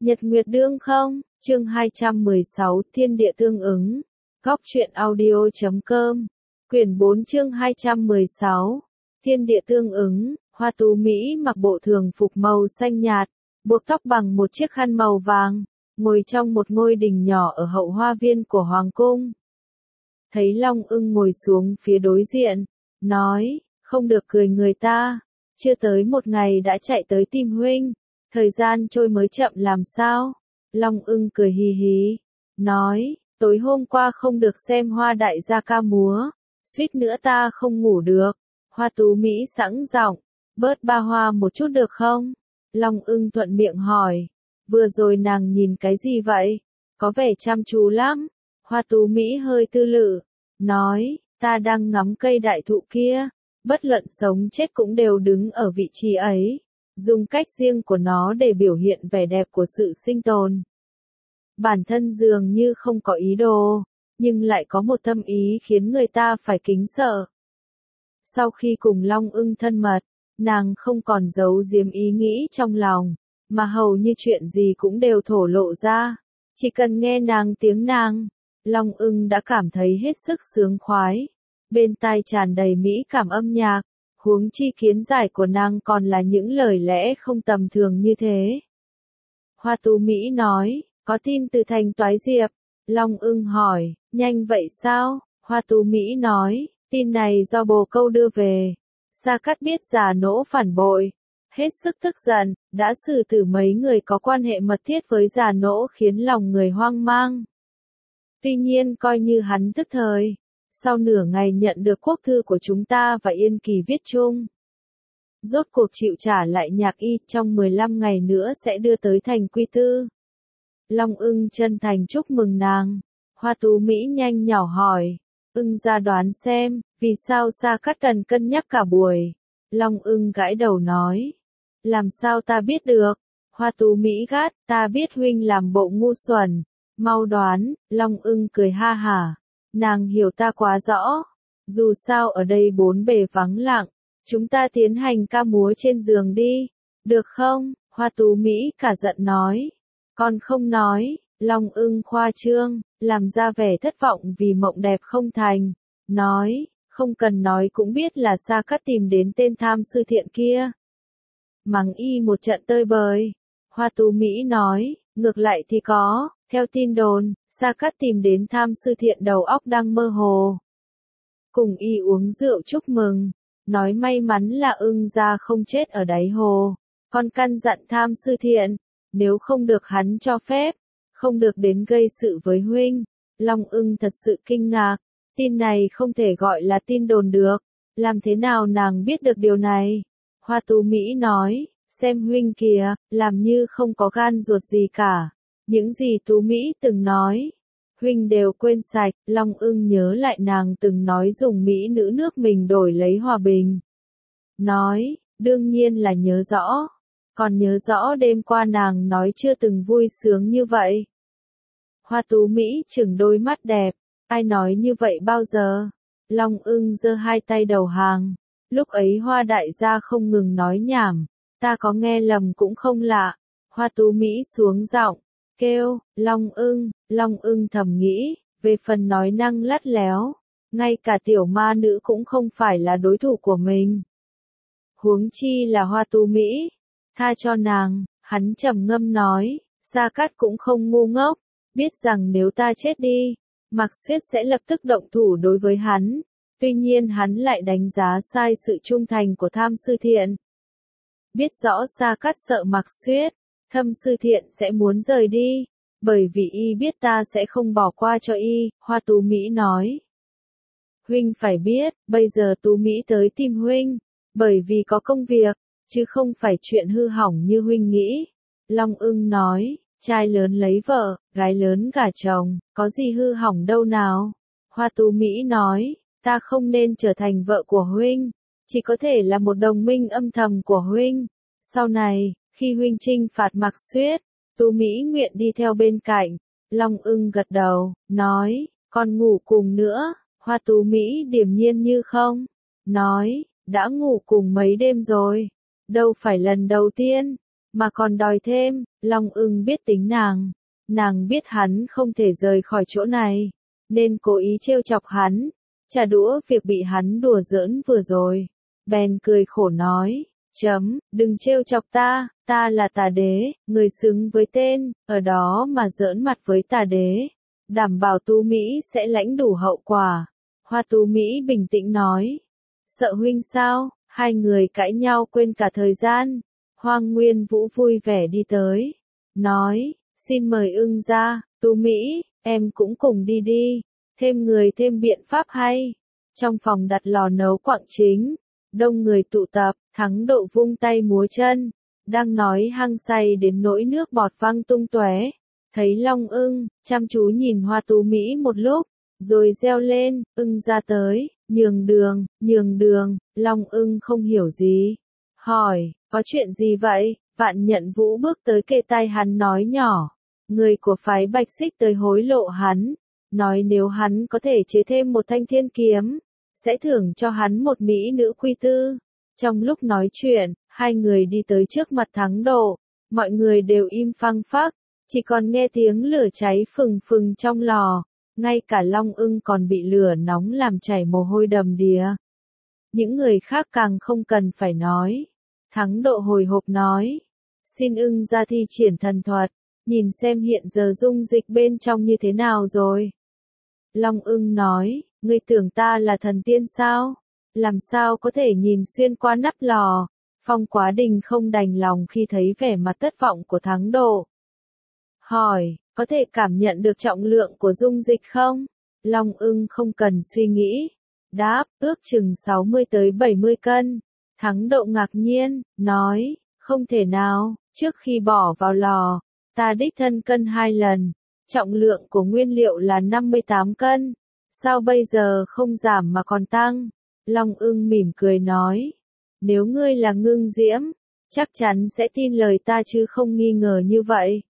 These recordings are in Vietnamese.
Nhật Nguyệt Đương không, chương 216, Thiên địa tương ứng. Góc truyện audio.com, quyển 4 chương 216, Thiên địa tương ứng. Hoa Tú Mỹ mặc bộ thường phục màu xanh nhạt, buộc tóc bằng một chiếc khăn màu vàng, ngồi trong một ngôi đình nhỏ ở hậu hoa viên của Hoàng cung. Thấy Long Ưng ngồi xuống phía đối diện, nói, không được cười người ta, chưa tới một ngày đã chạy tới tìm huynh, thời gian trôi mới chậm làm sao. Long Ưng cười hì hì, nói, tối hôm qua không được xem Hoa đại gia ca múa, suýt nữa ta không ngủ được. Hoa Tú Mỹ sẵn giọng, bớt ba hoa một chút được không? Long Ưng thuận miệng hỏi, vừa rồi nàng nhìn cái gì vậy? Có vẻ chăm chú lắm. Hoa Tú Mỹ hơi tư lự, nói, ta đang ngắm cây đại thụ kia, bất luận sống chết cũng đều đứng ở vị trí ấy, dùng cách riêng của nó để biểu hiện vẻ đẹp của sự sinh tồn. Bản thân dường như không có ý đồ, nhưng lại có một tâm ý khiến người ta phải kính sợ. Sau khi cùng Long Ưng thân mật, nàng không còn giấu giếm ý nghĩ trong lòng, mà hầu như chuyện gì cũng đều thổ lộ ra. Chỉ cần nghe tiếng nàng, Long Ưng đã cảm thấy hết sức sướng khoái. Bên tai tràn đầy mỹ cảm âm nhạc, huống chi kiến giải của nàng còn là những lời lẽ không tầm thường như thế. Hoa Tú Mỹ nói, có tin từ thành Toái Diệp. Long Ưng hỏi, nhanh vậy sao? Hoa Tú Mỹ nói, tin này do bồ câu đưa về. Gia Cát biết Già Nỗ phản bội, hết sức tức giận, đã xử tử mấy người có quan hệ mật thiết với Già Nỗ khiến lòng người hoang mang. Tuy nhiên coi như hắn tức thời, sau nửa ngày nhận được quốc thư của chúng ta và Yên Kỳ viết chung, rốt cuộc chịu trả lại Nhạc Y, trong 15 ngày nữa sẽ đưa tới thành Quy Tư. Long Ưng chân thành chúc mừng nàng. Hoa Tú Mỹ nhanh nhỏ hỏi, Ưng ra đoán xem, vì sao Gia Cát cần cân nhắc cả buổi? Long Ưng gãi đầu nói, làm sao ta biết được? Hoa Tú Mỹ gắt, ta biết huynh làm bộ ngu xuẩn, mau đoán. Long Ưng cười ha hả, nàng hiểu ta quá rõ. Dù sao ở đây bốn bề vắng lặng, chúng ta tiến hành ca múa trên giường đi, được không? Hoa Tú Mỹ cả giận nói, con không nói. Long Ưng khoa trương, làm ra vẻ thất vọng vì mộng đẹp không thành, nói, không cần nói cũng biết là Gia Cát tìm đến tên tham sư thiện kia. Mắng y một trận tơi bời. Hoa Tú Mỹ nói, ngược lại thì có, theo tin đồn, Gia Cát tìm đến tham sư thiện đầu óc đang mơ hồ. Cùng y uống rượu chúc mừng, nói may mắn là Ưng gia không chết ở đáy hồ, còn căn dặn tham sư thiện, nếu không được hắn cho phép, không được đến gây sự với huynh. Long Ưng thật sự kinh ngạc, tin này không thể gọi là tin đồn được, làm thế nào nàng biết được điều này? Hoa Tú Mỹ nói, xem huynh kìa, làm như không có gan ruột gì cả, những gì Tú Mỹ từng nói, huynh đều quên sạch. Long Ưng nhớ lại nàng từng nói dùng mỹ nữ nước mình đổi lấy hòa bình. Nói, đương nhiên là nhớ rõ, còn nhớ rõ đêm qua nàng nói chưa từng vui sướng như vậy. Hoa Tú Mỹ trừng đôi mắt đẹp, ai nói như vậy bao giờ? Long Ưng giơ hai tay đầu hàng, lúc ấy Hoa đại gia không ngừng nói nhảm, ta có nghe lầm cũng không lạ. Hoa Tú Mỹ xuống giọng, kêu, Long Ưng thầm nghĩ, về phần nói năng lắt léo, ngay cả tiểu ma nữ cũng không phải là đối thủ của mình. Huống chi là Hoa Tú Mỹ, tha cho nàng. Hắn trầm ngâm nói, Gia Cát cũng không ngu ngốc, biết rằng nếu ta chết đi, Mạc Xuyết sẽ lập tức động thủ đối với hắn. Tuy nhiên hắn lại đánh giá sai sự trung thành của tham sư thiện. Biết rõ Gia Cát sợ Mạc Xuyết, thâm sư thiện sẽ muốn rời đi, bởi vì y biết ta sẽ không bỏ qua cho y. Hoa Tú Mỹ nói, huynh phải biết, bây giờ Tú Mỹ tới tìm huynh, bởi vì có công việc, chứ không phải chuyện hư hỏng như huynh nghĩ. Long Ưng nói, trai lớn lấy vợ, gái lớn gả chồng, có gì hư hỏng đâu nào? Hoa Tú Mỹ nói, ta không nên trở thành vợ của huynh, chỉ có thể là một đồng minh âm thầm của huynh. Sau này, khi huynh chinh phạt Mạc Xuyết, Tú Mỹ nguyện đi theo bên cạnh. Long Ưng gật đầu, nói, còn ngủ cùng nữa. Hoa Tú Mỹ điềm nhiên như không, nói, đã ngủ cùng mấy đêm rồi, đâu phải lần đầu tiên. mà còn đòi thêm. Long Ưng biết tính nàng biết hắn không thể rời khỏi chỗ này, nên cố ý trêu chọc hắn, trả đũa việc bị hắn đùa giỡn vừa rồi. Bèn cười khổ nói, đừng trêu chọc ta là Tà Đế, người xứng với tên, ở đó mà giỡn mặt với Tà Đế, đảm bảo Tú Mỹ sẽ lãnh đủ hậu quả. Hoa Tú Mỹ bình tĩnh nói, sợ huynh sao? Hai người cãi nhau quên cả thời gian. Hoang Nguyên Vũ vui vẻ đi tới, nói, xin mời Ưng ra, Tú Mỹ, em cũng cùng đi đi, thêm người thêm biện pháp hay. Trong phòng đặt lò nấu quặng chính, đông người tụ tập, Thắng Độ vung tay múa chân, đang nói hăng say đến nỗi nước bọt văng tung tóe. Thấy Long Ưng, chăm chú nhìn Hoa Tú Mỹ một lúc, rồi reo lên, Ưng ra tới, nhường đường. Long Ưng không hiểu gì, hỏi, có chuyện gì vậy? Vạn Nhận Vũ bước tới kề tai hắn nói nhỏ, người của phái Bạch Xích tới hối lộ hắn, nói nếu hắn có thể chế thêm một thanh thiên kiếm, sẽ thưởng cho hắn một mỹ nữ quy tư. Trong lúc nói chuyện, hai người đi tới trước mặt Thắng Độ, mọi người đều im phăng phắc, chỉ còn nghe tiếng lửa cháy phừng phừng trong lò, ngay cả Long Ưng còn bị lửa nóng làm chảy mồ hôi đầm đìa. Những người khác càng không cần phải nói. Thắng Độ hồi hộp nói, xin Ưng ra thi triển thần thuật, nhìn xem hiện giờ dung dịch bên trong như thế nào rồi. Long Ưng nói, ngươi tưởng ta là thần tiên sao? Làm sao có thể nhìn xuyên qua nắp lò? Phong Quá Đình không đành lòng khi thấy vẻ mặt thất vọng của Thắng Độ. Hỏi, có thể cảm nhận được trọng lượng của dung dịch không? Long Ưng không cần suy nghĩ. Đáp, ước chừng 60 tới 70 cân. Thắng Độ ngạc nhiên, nói, không thể nào, trước khi bỏ vào lò, ta đích thân cân 2 lần. Trọng lượng của nguyên liệu là 58 cân. Sao bây giờ không giảm mà còn tăng? Long Ưng mỉm cười nói, nếu ngươi là Ngưng Diễm, chắc chắn sẽ tin lời ta chứ không nghi ngờ như vậy.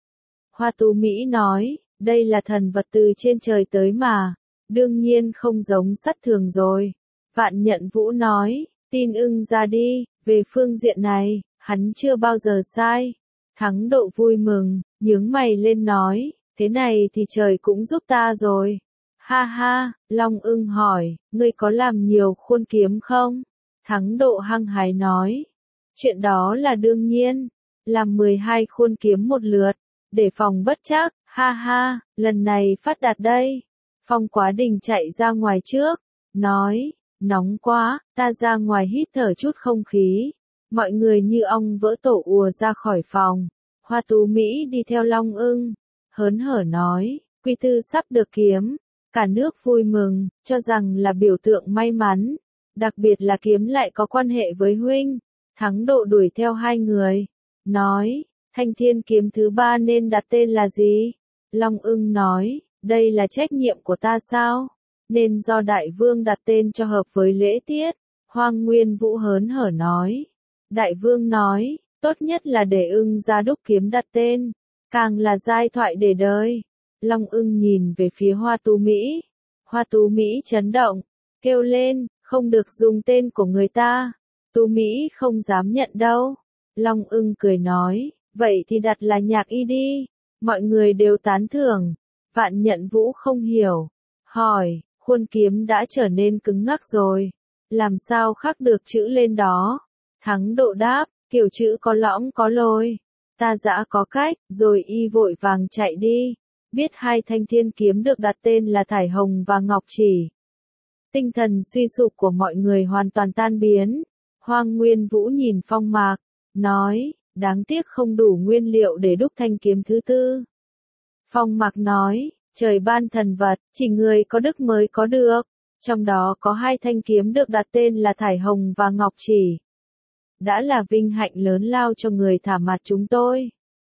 Hoa Tú Mỹ nói, đây là thần vật từ trên trời tới mà, đương nhiên không giống sắt thường rồi. Vạn Nhận Vũ nói, tin Ưng ra đi, về phương diện này, hắn chưa bao giờ sai. Thắng Độ vui mừng, nhướng mày lên nói, thế này thì trời cũng giúp ta rồi. Ha ha, Long Ưng hỏi, ngươi có làm nhiều khuôn kiếm không? Thắng Độ hăng hái nói, chuyện đó là đương nhiên, làm 12 khuôn kiếm một lượt, để phòng bất trắc, ha ha, lần này phát đạt đây. Phong Quá Đình chạy ra ngoài trước, nói, nóng quá, ta ra ngoài hít thở chút không khí. Mọi người như ong vỡ tổ ùa ra khỏi phòng. Hoa Tú Mỹ đi theo Long Ưng, hớn hở nói, quy tư sắp được kiếm. Cả nước vui mừng, cho rằng là biểu tượng may mắn, đặc biệt là kiếm lại có quan hệ với huynh. Thắng Độ đuổi theo hai người, nói, thanh thiên kiếm thứ 3 nên đặt tên là gì? Long Ưng nói, đây là trách nhiệm của ta sao? Nên do Đại Vương đặt tên cho hợp với lễ tiết. Hoang Nguyên Vũ hớn hở nói, Đại Vương nói, tốt nhất là để Ưng ra đúc kiếm đặt tên, càng là giai thoại để đời. Long Ưng nhìn về phía Hoa Tú Mỹ. Hoa Tú Mỹ chấn động, kêu lên, không được dùng tên của người ta. Tú Mỹ không dám nhận đâu. Long Ưng cười nói, vậy thì đặt là Nhạc Y đi. Mọi người đều tán thưởng. Vạn Nhận Vũ không hiểu, hỏi, khuôn kiếm đã trở nên cứng ngắc rồi, làm sao khắc được chữ lên đó? Thắng Độ đáp, kiểu chữ có lõm có lồi. Ta dã có cách, rồi y vội vàng chạy đi. Biết hai thanh thiên kiếm được đặt tên là Thải Hồng và Ngọc Chỉ. Tinh thần suy sụp của mọi người hoàn toàn tan biến. Hoang Nguyên Vũ nhìn Phong Mạc, nói, đáng tiếc không đủ nguyên liệu để đúc thanh kiếm thứ 4. Phong Mạc nói, trời ban thần vật, chỉ người có đức mới có được. Trong đó có 2 thanh kiếm được đặt tên là Thải Hồng và Ngọc Chỉ. Đã là vinh hạnh lớn lao cho người thả mặt chúng tôi.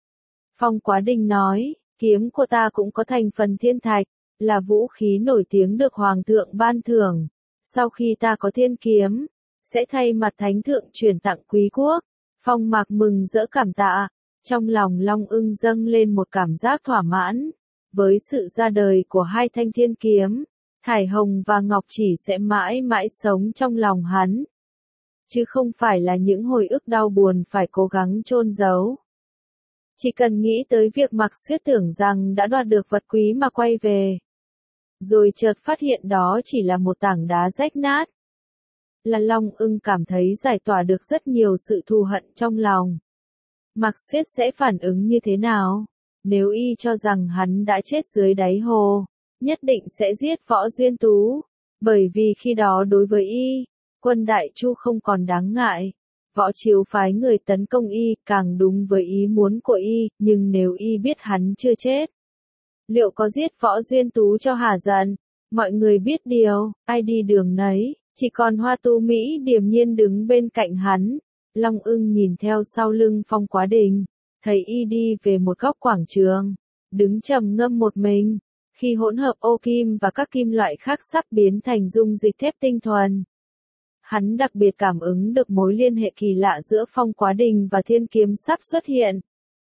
Phong Quá Đình nói, kiếm của ta cũng có thành phần thiên thạch, là vũ khí nổi tiếng được Hoàng thượng ban thưởng. Sau khi ta có thiên kiếm, sẽ thay mặt Thánh thượng chuyển tặng quý quốc. Phong Mạc mừng rỡ cảm tạ, trong lòng Long Ưng dâng lên một cảm giác thỏa mãn. Với sự ra đời của 2 thanh thiên kiếm, Thải Hồng và Ngọc Chỉ sẽ mãi mãi sống trong lòng hắn. chứ không phải là những hồi ức đau buồn phải cố gắng chôn giấu. Chỉ cần nghĩ tới việc Mạc Xuyết tưởng rằng đã đoạt được vật quý mà quay về. Rồi chợt phát hiện đó chỉ là một tảng đá rách nát. Là Long Ưng cảm thấy giải tỏa được rất nhiều sự thù hận trong lòng. Mạc Xuyết sẽ phản ứng như thế nào? Nếu y cho rằng hắn đã chết dưới đáy hồ, nhất định sẽ giết Võ Duyên Tú. Bởi vì khi đó đối với y, quân Đại Chu không còn đáng ngại. Võ Chiếu phái người tấn công y càng đúng với ý muốn của y, nhưng nếu y biết hắn chưa chết, liệu có giết Võ Duyên Tú cho hả giận? Mọi người biết điều, ai đi đường nấy, chỉ còn Hoa Tu Mỹ điềm nhiên đứng bên cạnh hắn. Long Ưng nhìn theo sau lưng Phong Quá Đình, thấy y đi về một góc quảng trường, đứng trầm ngâm một mình. Khi hỗn hợp ô kim và các kim loại khác sắp biến thành dung dịch thép tinh thuần, hắn đặc biệt cảm ứng được mối liên hệ kỳ lạ giữa Phong Quá Đình và thiên kiếm sắp xuất hiện.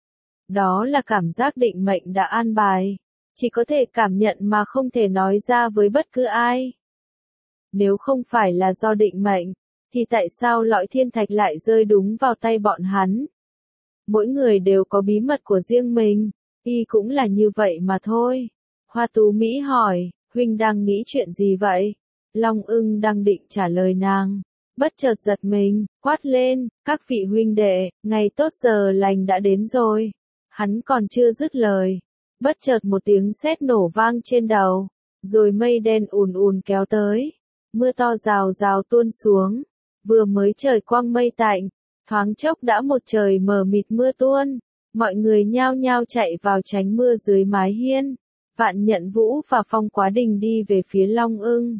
Đó là cảm giác định mệnh đã an bài, chỉ có thể cảm nhận mà không thể nói ra với bất cứ ai. Nếu không phải là do định mệnh, thì tại sao lõi thiên thạch lại rơi đúng vào tay bọn hắn? Mỗi người đều có bí mật của riêng mình, y cũng là như vậy mà thôi. Hoa Tú Mỹ hỏi, huynh đang nghĩ chuyện gì vậy? Long Ưng đang định trả lời nàng, bất chợt giật mình, quát lên, các vị huynh đệ, ngày tốt giờ lành đã đến rồi. Hắn còn chưa dứt lời, bất chợt một tiếng sét nổ vang trên đầu, rồi mây đen ùn ùn kéo tới, mưa to rào rào tuôn xuống, vừa mới trời quang mây tạnh, thoáng chốc đã một trời mờ mịt mưa tuôn, mọi người nhao nhao chạy vào tránh mưa dưới mái hiên. Vạn Nhận Vũ và Phong Quá Đình đi về phía Long Ưng.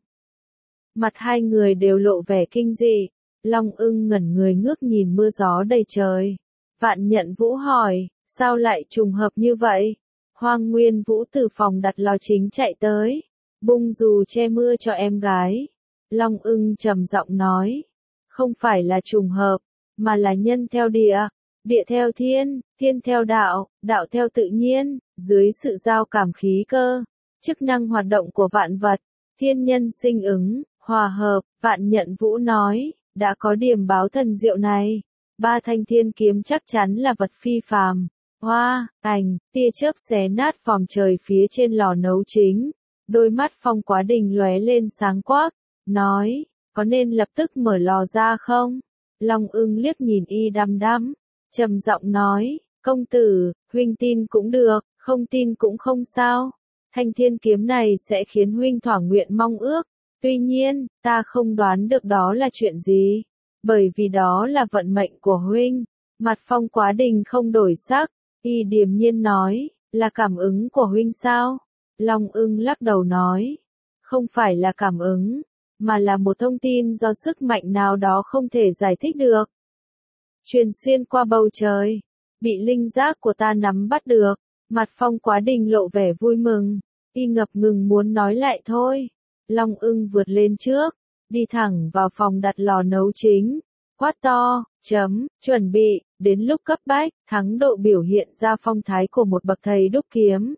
Mặt hai người đều lộ vẻ kinh dị. Long Ưng ngẩn người ngước nhìn mưa gió đầy trời. Vạn Nhận Vũ hỏi, sao lại trùng hợp như vậy? Hoang Nguyên Vũ từ phòng đặt lò chính chạy tới, bung dù che mưa cho em gái. Long Ưng trầm giọng nói, không phải là trùng hợp, mà là nhân theo địa, địa theo thiên, thiên theo đạo, đạo theo tự nhiên, dưới sự giao cảm khí cơ, chức năng hoạt động của vạn vật, thiên nhân sinh ứng, hòa hợp. Vạn Nhận Vũ nói, đã có điểm báo thần diệu này, ba thanh thiên kiếm chắc chắn là vật phi phàm. Hoa, ảnh, tia chớp xé nát vòm trời phía trên lò nấu chính. Đôi mắt Phong Quá Đình lóe lên sáng quắc, nói, có nên lập tức mở lò ra không? Long Ưng liếc nhìn y đăm đăm, trầm giọng nói, công tử, huynh tin cũng được, không tin cũng không sao. Thanh thiên kiếm này sẽ khiến huynh thỏa nguyện mong ước. Tuy nhiên, ta không đoán được đó là chuyện gì. Bởi vì đó là vận mệnh của huynh. Mặt Phong Quá Đình không đổi sắc, y điềm nhiên nói, là cảm ứng của huynh sao? Long Ưng lắc đầu nói, không phải là cảm ứng, mà là một thông tin do sức mạnh nào đó không thể giải thích được. Truyền xuyên qua bầu trời, bị linh giác của ta nắm bắt được. Mặt Phong Quá Đình lộ vẻ vui mừng, y ngập ngừng muốn nói lại thôi. Long Ưng vượt lên trước, đi thẳng vào phòng đặt lò nấu chính, quát to, chuẩn bị, đến lúc cấp bách, thắng độ biểu hiện ra phong thái của một bậc thầy đúc kiếm.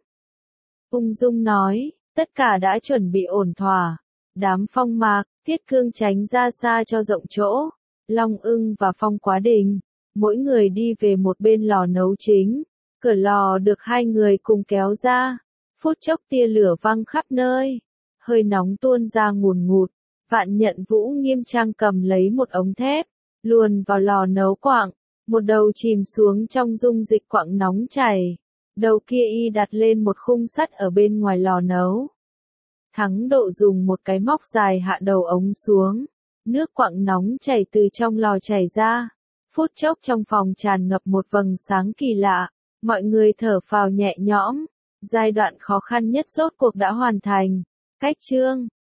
Ung dung nói, tất cả đã chuẩn bị ổn thỏa, đám Phong Mạc, Thiết Cương tránh ra xa cho rộng chỗ. Long Ưng và Phong Quá Đình, mỗi người đi về một bên lò nấu chính, cửa lò được hai người cùng kéo ra, phút chốc tia lửa văng khắp nơi, hơi nóng tuôn ra ngùn ngụt. Vạn Nhận Vũ nghiêm trang cầm lấy một ống thép, luồn vào lò nấu quặng, một đầu chìm xuống trong dung dịch quặng nóng chảy, đầu kia y đặt lên một khung sắt ở bên ngoài lò nấu. Thắng độ dùng một cái móc dài hạ đầu ống xuống, nước quặng nóng chảy từ trong lò chảy ra, phút chốc trong phòng tràn ngập một vầng sáng kỳ lạ, mọi người thở phào nhẹ nhõm, giai đoạn khó khăn nhất rốt cuộc đã hoàn thành. Cách chương